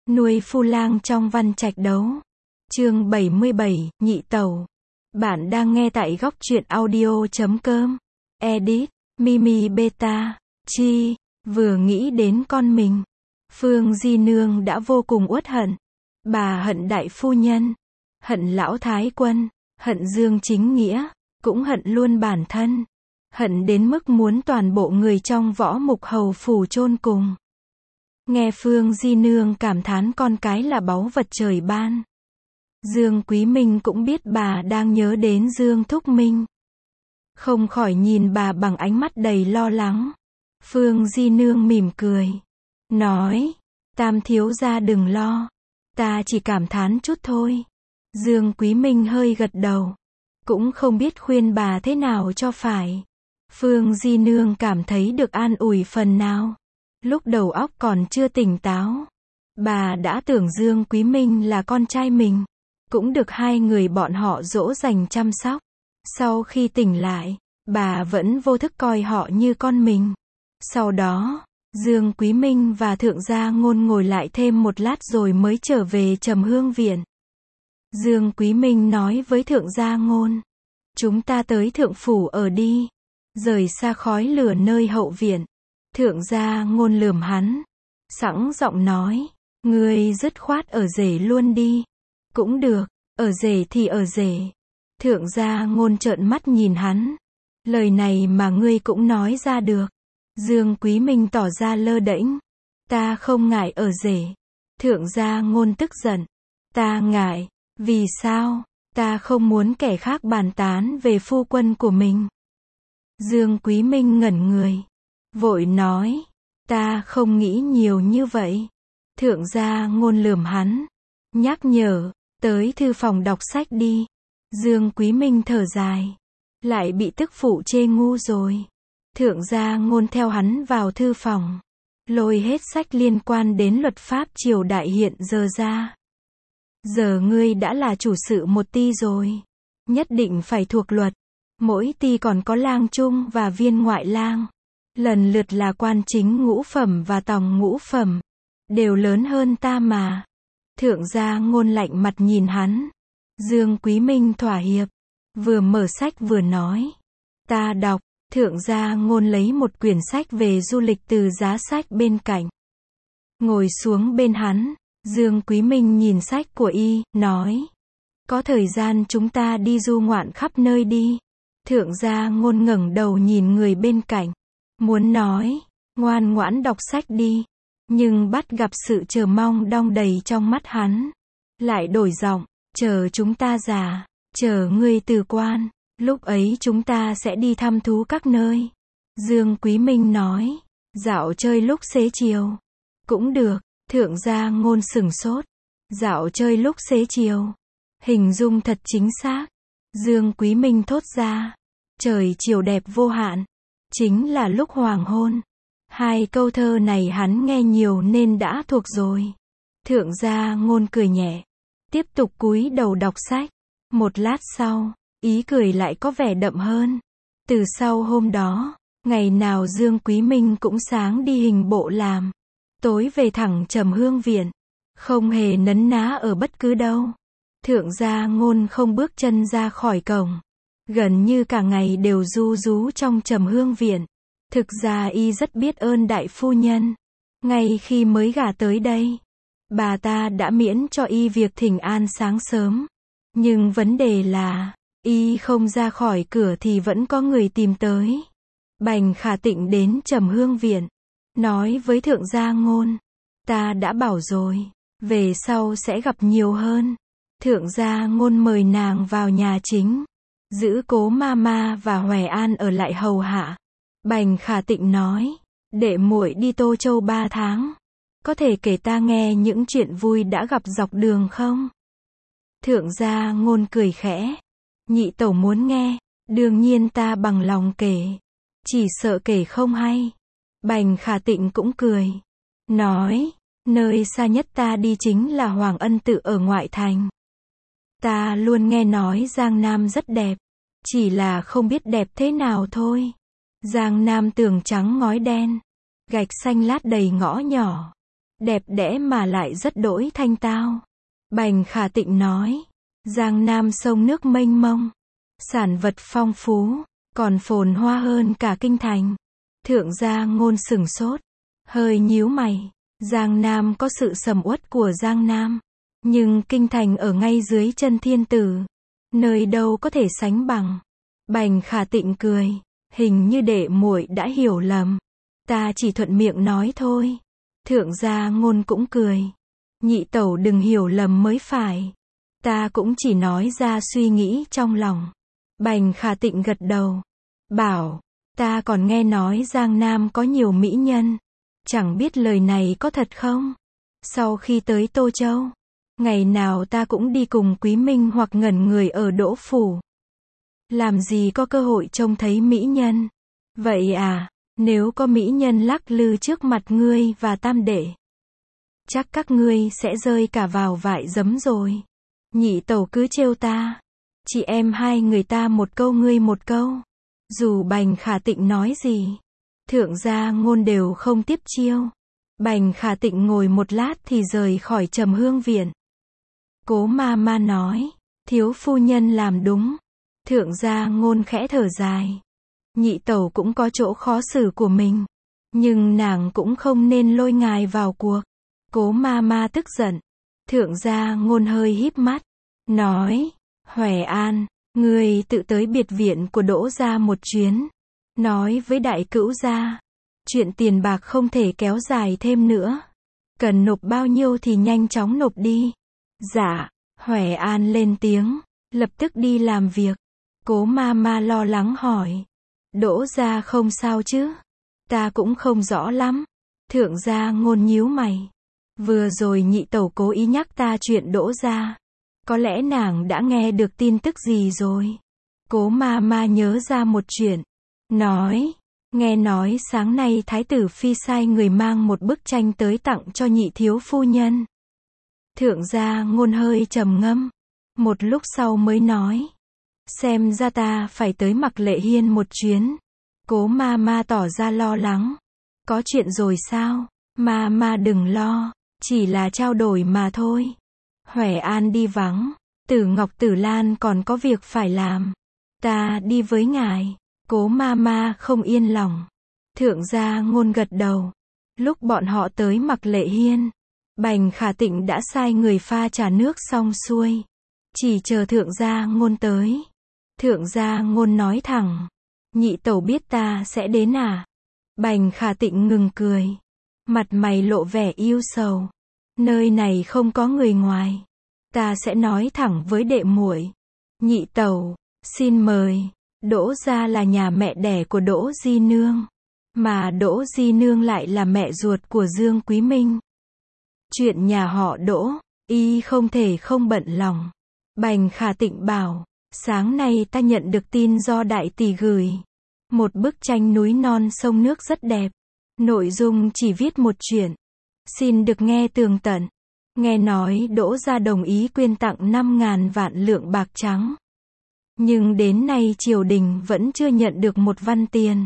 Nuôi phu lang trong văn trạch đấu. Chương 77, nhị tẩu. Bạn đang nghe tại góc truyện audio.com. Edit, Mimi Beta, Chi, vừa nghĩ đến con mình. Phương Di Nương đã vô cùng uất hận. Bà hận đại phu nhân, hận lão thái quân, hận Dương Chính Nghĩa, cũng hận luôn bản thân. Hận đến mức muốn toàn bộ người trong Võ Mục Hầu phủ chôn cùng. Nghe Phương Di Nương cảm thán con cái là báu vật trời ban. Dương Quý Minh cũng biết bà đang nhớ đến Dương Thúc Minh. Không khỏi nhìn bà bằng ánh mắt đầy lo lắng. Phương Di Nương mỉm cười. Nói, Tam thiếu gia đừng lo. Ta chỉ cảm thán chút thôi. Dương Quý Minh hơi gật đầu. Cũng không biết khuyên bà thế nào cho phải. Phương Di Nương cảm thấy được an ủi phần nào. Lúc đầu óc còn chưa tỉnh táo, bà đã tưởng Dương Quý Minh là con trai mình, cũng được hai người bọn họ dỗ dành chăm sóc. Sau khi tỉnh lại, bà vẫn vô thức coi họ như con mình. Sau đó, Dương Quý Minh và Thượng Gia Ngôn ngồi lại thêm một lát rồi mới trở về Trầm Hương Viện. Dương Quý Minh nói với Thượng Gia Ngôn, chúng ta tới Thượng Phủ ở đi, rời xa khói lửa nơi hậu viện. Thượng Gia Ngôn lườm hắn, sẵn giọng nói, ngươi dứt khoát ở rể luôn đi. Cũng được, ở rể thì ở rể. Thượng Gia Ngôn trợn mắt nhìn hắn, lời này mà ngươi cũng nói ra được. Dương Quý Minh tỏ ra lơ đễnh, ta không ngại ở rể. Thượng Gia Ngôn tức giận, ta ngại, vì sao? Ta không muốn kẻ khác bàn tán về phu quân của mình. Dương Quý Minh ngẩn người, vội nói, ta không nghĩ nhiều như vậy. Thượng Gia Ngôn lườm hắn, nhắc nhở, tới thư phòng đọc sách đi. Dương Quý Minh thở dài, lại bị tức phụ chê ngu rồi. Thượng Gia Ngôn theo hắn vào thư phòng, lôi hết sách liên quan đến luật pháp triều đại hiện giờ ra. Giờ ngươi đã là chủ sự một ty rồi, nhất định phải thuộc luật. Mỗi ty còn có lang trung và viên ngoại lang, lần lượt là quan chính ngũ phẩm và tòng ngũ phẩm, đều lớn hơn ta mà. Thượng Gia Ngôn lạnh mặt nhìn hắn. Dương Quý Minh thỏa hiệp, vừa mở sách vừa nói, ta đọc. Thượng Gia Ngôn lấy một quyển sách về du lịch từ giá sách bên cạnh, ngồi xuống bên hắn. Dương Quý Minh nhìn sách của y, nói, có thời gian chúng ta đi du ngoạn khắp nơi đi. Thượng Gia Ngôn ngẩng đầu nhìn người bên cạnh, muốn nói, ngoan ngoãn đọc sách đi, nhưng bắt gặp sự chờ mong đong đầy trong mắt hắn, lại đổi giọng, chờ chúng ta già, chờ ngươi từ quan, lúc ấy chúng ta sẽ đi thăm thú các nơi. Dương Quý Minh nói, dạo chơi lúc xế chiều, cũng được. Thượng Gia Ngôn sửng sốt, dạo chơi lúc xế chiều, hình dung thật chính xác. Dương Quý Minh thốt ra, trời chiều đẹp vô hạn, chính là lúc hoàng hôn. Hai câu thơ này hắn nghe nhiều nên đã thuộc rồi. Thượng Gia Ngôn cười nhẹ, tiếp tục cúi đầu đọc sách. Một lát sau, ý cười lại có vẻ đậm hơn. Từ sau hôm đó, ngày nào Dương Quý Minh cũng sáng đi hình bộ làm, tối về thẳng Trầm Hương Viện, không hề nấn ná ở bất cứ đâu. Thượng Gia Ngôn không bước chân ra khỏi cổng, gần như cả ngày đều ru rú trong Trầm Hương Viện. Thực ra y rất biết ơn đại phu nhân. Ngay khi mới gả tới đây, bà ta đã miễn cho y việc thỉnh an sáng sớm. Nhưng vấn đề là, y không ra khỏi cửa thì vẫn có người tìm tới. Bành Khả Tịnh đến Trầm Hương Viện, nói với Thượng Gia Ngôn, ta đã bảo rồi, về sau sẽ gặp nhiều hơn. Thượng Gia Ngôn mời nàng vào nhà chính, giữ Cố Mama và Hoè An ở lại hầu hạ. Bành Khả Tịnh nói, đệ muội đi Tô Châu 3 tháng, có thể kể ta nghe những chuyện vui đã gặp dọc đường không? Thượng Gia Ngôn cười khẽ, nhị tẩu muốn nghe, đương nhiên ta bằng lòng kể, chỉ sợ kể không hay. Bành Khả Tịnh cũng cười, nói, nơi xa nhất ta đi chính là Hoàng Ân Tự ở ngoại thành. Ta luôn nghe nói Giang Nam rất đẹp, chỉ là không biết đẹp thế nào thôi. Giang Nam tường trắng ngói đen, gạch xanh lát đầy ngõ nhỏ, đẹp đẽ mà lại rất đỗi thanh tao. Bành Khả Tịnh nói, Giang Nam sông nước mênh mông, sản vật phong phú, còn phồn hoa hơn cả kinh thành. Thượng gia Ngôn sửng sốt, hơi nhíu mày. Giang Nam có sự sầm uất của Giang Nam, nhưng kinh thành ở ngay dưới chân thiên tử, nơi đâu có thể sánh bằng. Bành Khả Tịnh cười, hình như đệ muội đã hiểu lầm, ta chỉ thuận miệng nói thôi. Thượng gia Ngôn cũng cười, nhị tẩu đừng hiểu lầm mới phải, ta cũng chỉ nói ra suy nghĩ trong lòng. Bành Khả Tịnh gật đầu, bảo, ta còn nghe nói Giang Nam có nhiều mỹ nhân, chẳng biết lời này có thật không? Sau khi tới Tô Châu, ngày nào ta cũng đi cùng Quý Minh hoặc ngẩn người ở Đỗ Phủ. Làm gì có cơ hội trông thấy mỹ nhân? Vậy à, nếu có mỹ nhân lắc lư trước mặt ngươi và tam đệ, chắc các ngươi sẽ rơi cả vào vại giấm rồi. Nhị tẩu cứ trêu ta, chị em hai người ta một câu ngươi một câu. Dù Bành Khả Tịnh nói gì, Thượng gia Ngôn đều không tiếp chiêu. Bành Khả Tịnh ngồi một lát thì rời khỏi Trầm Hương viện. Cố ma ma nói, thiếu phu nhân làm đúng. Thượng gia Ngôn khẽ thở dài. Nhị tẩu cũng có chỗ khó xử của mình, nhưng nàng cũng không nên lôi ngài vào cuộc. Cố ma ma tức giận. Thượng gia Ngôn hơi híp mắt, nói, Huệ An, ngươi tự tới biệt viện của Đỗ gia một chuyến, nói với đại cữu gia, chuyện tiền bạc không thể kéo dài thêm nữa, cần nộp bao nhiêu thì nhanh chóng nộp đi. Dạ. Huệ An lên tiếng, lập tức đi làm việc. Cố ma ma lo lắng hỏi, Đỗ gia không sao chứ? Ta cũng không rõ lắm. Thượng gia Ngôn nhíu mày, vừa rồi nhị tẩu cố ý nhắc ta chuyện Đỗ gia, có lẽ nàng đã nghe được tin tức gì rồi. Cố ma ma nhớ ra một chuyện, nói, nghe nói sáng nay Thái tử Phi sai người mang một bức tranh tới tặng cho nhị thiếu phu nhân. Thượng gia Ngôn hơi trầm ngâm, một lúc sau mới nói, xem ra ta phải tới Mạc Lệ Hiên một chuyến. Cố ma ma tỏ ra lo lắng, có chuyện rồi sao? Ma ma đừng lo, chỉ là trao đổi mà thôi. Huệ An đi vắng, Tử Ngọc Tử Lan còn có việc phải làm, ta đi với ngài. Cố ma ma không yên lòng. Thượng gia Ngôn gật đầu. Lúc bọn họ tới Mạc Lệ Hiên, Bành Khả Tịnh đã sai người pha trà nước xong xuôi, chỉ chờ Thượng gia Ngôn tới. Thượng gia Ngôn nói thẳng, nhị tẩu biết ta sẽ đến à? Bành Khả Tịnh ngừng cười, mặt mày lộ vẻ yêu sầu. Nơi này không có người ngoài, ta sẽ nói thẳng với đệ muội. Nhị tẩu, xin mời. Đỗ gia là nhà mẹ đẻ của Đỗ Di Nương, mà Đỗ Di Nương lại là mẹ ruột của Dương Quý Minh. Chuyện nhà họ Đỗ, y không thể không bận lòng. Bành Khả Tịnh bảo, sáng nay ta nhận được tin do đại tỷ gửi một bức tranh núi non sông nước rất đẹp. Nội dung chỉ viết một chuyện, xin được nghe tường tận. Nghe nói Đỗ gia đồng ý quyên tặng 5.000 vạn lượng bạc trắng, nhưng đến nay triều đình vẫn chưa nhận được một văn tiền.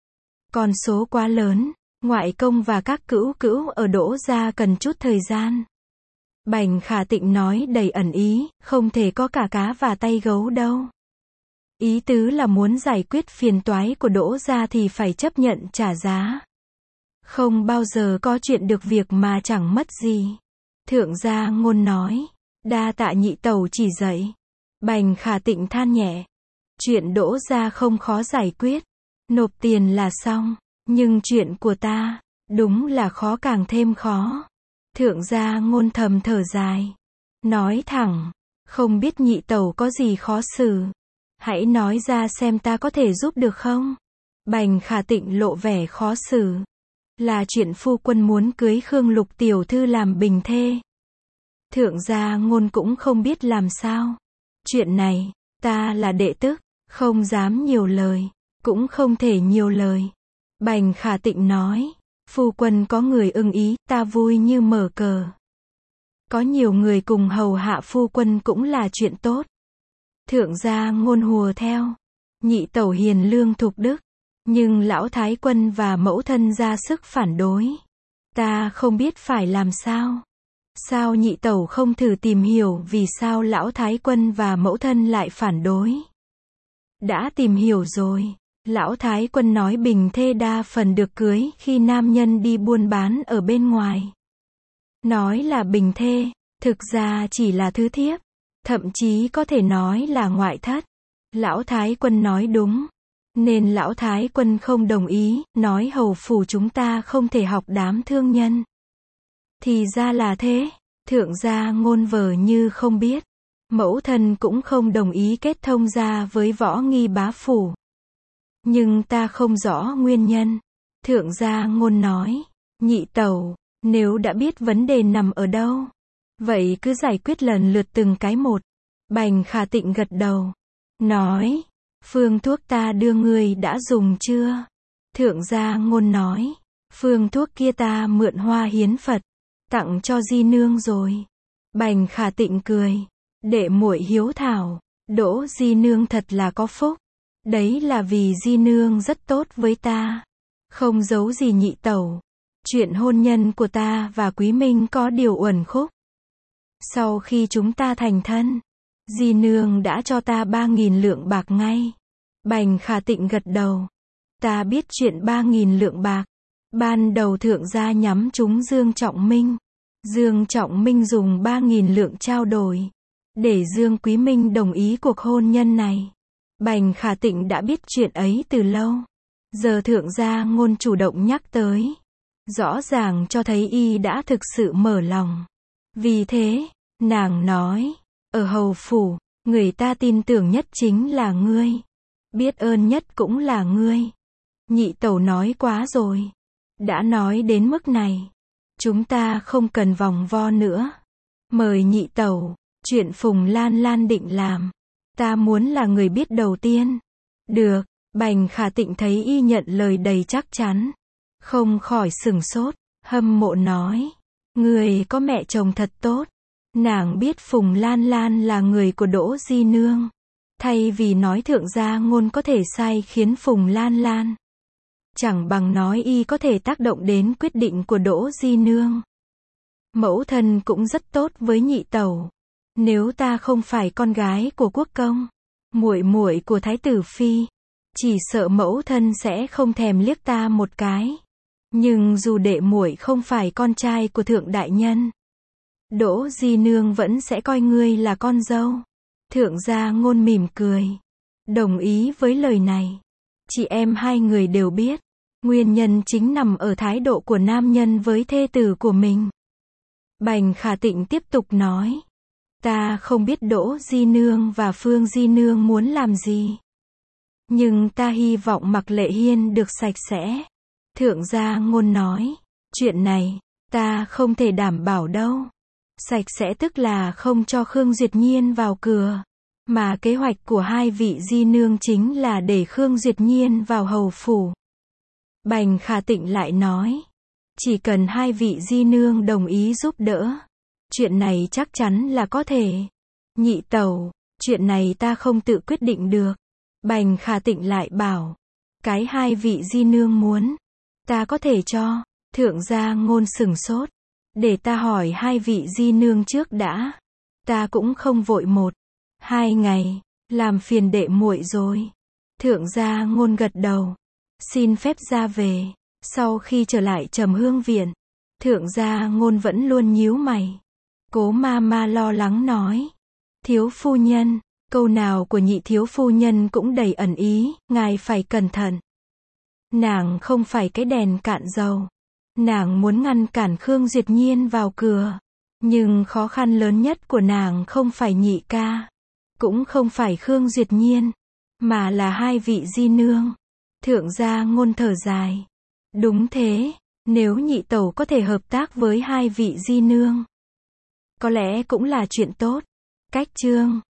Con số quá lớn, ngoại công và các cữu cữu ở Đỗ gia cần chút thời gian. Bành Khả Tịnh nói đầy ẩn ý, không thể có cả cá và tay gấu đâu. Ý tứ là muốn giải quyết phiền toái của Đỗ gia thì phải chấp nhận trả giá. Không bao giờ có chuyện được việc mà chẳng mất gì. Thượng gia Ngôn nói, đa tạ nhị tẩu chỉ dạy. Bành Khả Tịnh than nhẹ, chuyện Đỗ gia không khó giải quyết, nộp tiền là xong, nhưng chuyện của ta, đúng là khó càng thêm khó. Thượng gia Ngôn thầm thở dài, nói thẳng, không biết nhị tẩu có gì khó xử, hãy nói ra xem ta có thể giúp được không? Bành Khả Tịnh lộ vẻ khó xử, là chuyện phu quân muốn cưới Khương Lục tiểu thư làm bình thê. Thượng gia Ngôn cũng không biết làm sao. Chuyện này, ta là đệ tức, không dám nhiều lời, cũng không thể nhiều lời. Bành Khả Tịnh nói, phu quân có người ưng ý, ta vui như mở cờ. Có nhiều người cùng hầu hạ phu quân cũng là chuyện tốt. Thượng gia Ngôn hùa theo, nhị tẩu hiền lương thục đức, nhưng lão thái quân và mẫu thân ra sức phản đối. Ta không biết phải làm sao. Sao nhị tẩu không thử tìm hiểu vì sao lão thái quân và mẫu thân lại phản đối? Đã tìm hiểu rồi. Lão thái quân nói bình thê đa phần được cưới khi nam nhân đi buôn bán ở bên ngoài. Nói là bình thê, thực ra chỉ là thứ thiếp. Thậm chí có thể nói là ngoại thất. Lão thái quân nói đúng. Nên lão thái quân không đồng ý, nói hầu phủ chúng ta không thể học đám thương nhân. Thì ra là thế. Thượng gia Ngôn vờ như không biết. Mẫu thân cũng không đồng ý kết thông gia với Võ Nghi bá phủ. Nhưng ta không rõ nguyên nhân. Thượng gia Ngôn nói, nhị tẩu, nếu đã biết vấn đề nằm ở đâu, vậy cứ giải quyết lần lượt từng cái một. Bành Khả Tịnh gật đầu, nói, phương thuốc ta đưa ngươi đã dùng chưa? Thượng gia Ngôn nói, phương thuốc kia ta mượn Hoa Hiến Phật, tặng cho di nương rồi. Bành Khả Tịnh cười, đệ muội hiếu thảo, Đỗ di nương thật là có phúc. Đấy là vì di nương rất tốt với ta. Không giấu gì nhị tẩu. Chuyện hôn nhân của ta và Quý Minh có điều uẩn khúc. Sau khi chúng ta thành thân, di nương đã cho ta 3.000 lượng bạc ngay. Bành Khả Tịnh gật đầu. Ta biết chuyện 3.000 lượng bạc. Ban đầu thượng gia nhắm trúng Dương Trọng Minh. Dương Trọng Minh dùng 3.000 lượng trao đổi, để Dương Quý Minh đồng ý cuộc hôn nhân này. Bành Khả Tịnh đã biết chuyện ấy từ lâu. Giờ thượng gia Ngôn chủ động nhắc tới. Rõ ràng cho thấy y đã thực sự mở lòng. Vì thế, nàng nói, ở hầu phủ, người ta tin tưởng nhất chính là ngươi. Biết ơn nhất cũng là ngươi. Nhị tẩu nói quá rồi. Đã nói đến mức này, chúng ta không cần vòng vo nữa. Mời nhị tẩu, chuyện Phùng Lan Lan định làm. Ta muốn là người biết đầu tiên. Được, Bành Khả Tịnh thấy y nhận lời đầy chắc chắn. Không khỏi sửng sốt, hâm mộ nói. Người có mẹ chồng thật tốt. Nàng biết Phùng Lan Lan là người của Đỗ di nương. Thay vì nói thượng gia Ngôn có thể sai khiến Phùng Lan Lan, chẳng bằng nói y có thể tác động đến quyết định của Đỗ di nương. Mẫu thân cũng rất tốt với nhị tẩu. Nếu ta không phải con gái của quốc công, muội muội của thái tử phi, chỉ sợ mẫu thân sẽ không thèm liếc ta một cái. Nhưng dù đệ muội không phải con trai của thượng đại nhân, Đỗ di nương vẫn sẽ coi ngươi là con dâu. Thượng gia Ngôn mỉm cười, đồng ý với lời này. Chị em hai người đều biết, nguyên nhân chính nằm ở thái độ của nam nhân với thê tử của mình. Bành Khả Tịnh tiếp tục nói, ta không biết Đỗ di nương và Phương di nương muốn làm gì, nhưng ta hy vọng Mạc Lệ Hiên được sạch sẽ. Thượng gia Ngôn nói, chuyện này, ta không thể đảm bảo đâu. Sạch sẽ tức là không cho Khương Duyệt Nhiên vào cửa. Mà kế hoạch của hai vị di nương chính là để Khương Duyệt Nhiên vào hầu phủ. Bành Khả Tịnh lại nói, chỉ cần hai vị di nương đồng ý giúp đỡ, chuyện này chắc chắn là có thể. Nhị tẩu, chuyện này ta không tự quyết định được. Bành Khả Tịnh lại bảo, cái hai vị di nương muốn, ta có thể cho. Thượng gia Ngôn sửng sốt, để ta hỏi hai vị di nương trước đã. Ta cũng không vội 1-2 ngày, làm phiền đệ muội rồi. Thượng gia Ngôn gật đầu, xin phép ra về. Sau khi trở lại Trầm Hương viện, thượng gia Ngôn vẫn luôn nhíu mày. Cố ma ma lo lắng nói, thiếu phu nhân, câu nào của nhị thiếu phu nhân cũng đầy ẩn ý, ngài phải cẩn thận. Nàng không phải cái đèn cạn dầu. Nàng muốn ngăn cản Khương Duyệt Nhiên vào cửa. Nhưng khó khăn lớn nhất của nàng không phải nhị ca, cũng không phải Khương Duyệt Nhiên, mà là hai vị di nương. Thượng gia Ngôn thở dài. Đúng thế, nếu nhị tẩu có thể hợp tác với hai vị di nương, có lẽ cũng là chuyện tốt. Cách chương